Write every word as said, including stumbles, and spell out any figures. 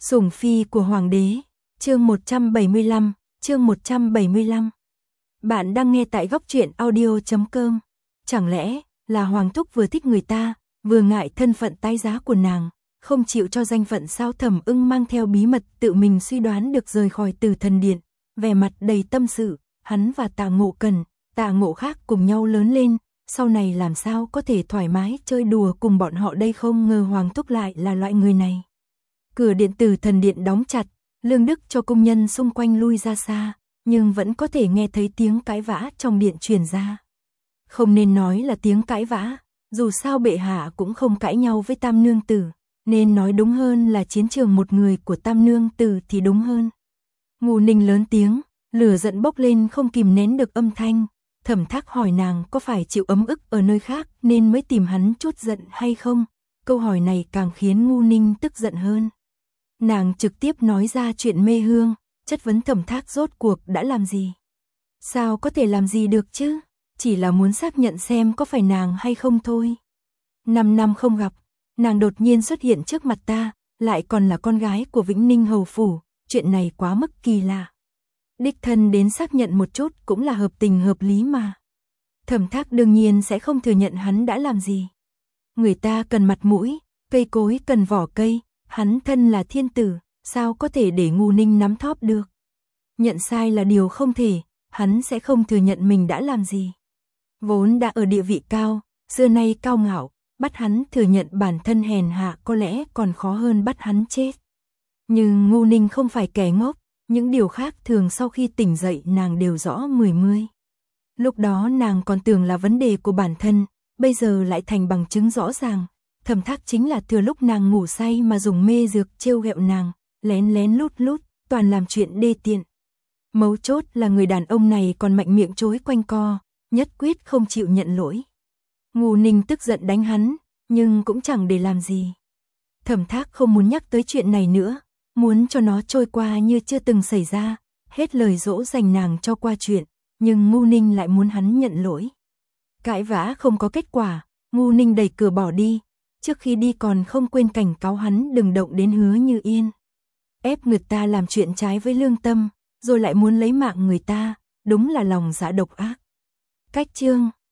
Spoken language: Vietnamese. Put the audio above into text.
Sủng phi của hoàng đế, chương một trăm bảy mươi lăm, chương một trăm bảy mươi lăm. Bạn đang nghe tại góc truyện audio chấm com. Chẳng lẽ là hoàng thúc vừa thích người ta, vừa ngại thân phận tái giá của nàng, không chịu cho danh phận sao? Thẩm Ưng mang theo bí mật tự mình suy đoán được rời khỏi Tử Thần Điện, vẻ mặt đầy tâm sự. Hắn và Tạ Ngộ Cần, Tạ Ngộ Khác cùng nhau lớn lên, sau này làm sao có thể thoải mái chơi đùa cùng bọn họ đây? Không ngờ hoàng thúc lại là loại người này. Cửa điện Tử Thần Điện đóng chặt, Lương Đức cho công nhân xung quanh lui ra xa, nhưng vẫn có thể nghe thấy tiếng cãi vã trong điện truyền ra. Không nên nói là tiếng cãi vã, dù sao bệ hạ cũng không cãi nhau với Tam Nương Tử, nên nói đúng hơn là chiến trường một người của Tam Nương Tử thì đúng hơn. Ngô Ninh lớn tiếng, lửa giận bốc lên không kìm nén được âm thanh. Thẩm Thác hỏi nàng có phải chịu ấm ức ở nơi khác nên mới tìm hắn chút giận hay không? Câu hỏi này càng khiến Ngô Ninh tức giận hơn. Nàng trực tiếp nói ra chuyện mê hương, chất vấn Thẩm Thác rốt cuộc đã làm gì. Sao có thể làm gì được chứ, chỉ là muốn xác nhận xem có phải nàng hay không thôi. Năm năm không gặp, nàng đột nhiên xuất hiện trước mặt ta, lại còn là con gái của Vĩnh Ninh Hầu Phủ, chuyện này quá mức kỳ lạ. Đích thân đến xác nhận một chút cũng là hợp tình hợp lý mà. Thẩm Thác đương nhiên sẽ không thừa nhận hắn đã làm gì. Người ta cần mặt mũi, cây cối cần vỏ cây, hắn thân là thiên tử, sao có thể để Ngô Ninh nắm thóp được. Nhận sai là điều không thể, hắn sẽ không thừa nhận mình đã làm gì. Vốn đã ở địa vị cao, xưa nay cao ngạo, bắt hắn thừa nhận bản thân hèn hạ có lẽ còn khó hơn bắt hắn chết. Nhưng Ngô Ninh không phải kẻ ngốc, những điều khác thường sau khi tỉnh dậy nàng đều rõ mười mươi. Lúc đó nàng còn tưởng là vấn đề của bản thân, bây giờ lại thành bằng chứng rõ ràng. Thẩm Thác chính là thừa lúc nàng ngủ say mà dùng mê dược trêu ghẹo nàng, lén lén lút lút, toàn làm chuyện đê tiện. Mấu chốt là người đàn ông này còn mạnh miệng chối quanh co, nhất quyết không chịu nhận lỗi. Ngô Ninh tức giận đánh hắn, nhưng cũng chẳng để làm gì. Thẩm Thác không muốn nhắc tới chuyện này nữa, muốn cho nó trôi qua như chưa từng xảy ra, hết lời dỗ dành nàng cho qua chuyện, nhưng Ngô Ninh lại muốn hắn nhận lỗi. Cãi vã không có kết quả, Ngô Ninh đẩy cửa bỏ đi, trước khi đi còn không quên cảnh cáo hắn đừng động đến Hứa Như Yên. Ép người ta làm chuyện trái với lương tâm, rồi lại muốn lấy mạng người ta, đúng là lòng dạ độc ác. Cách chương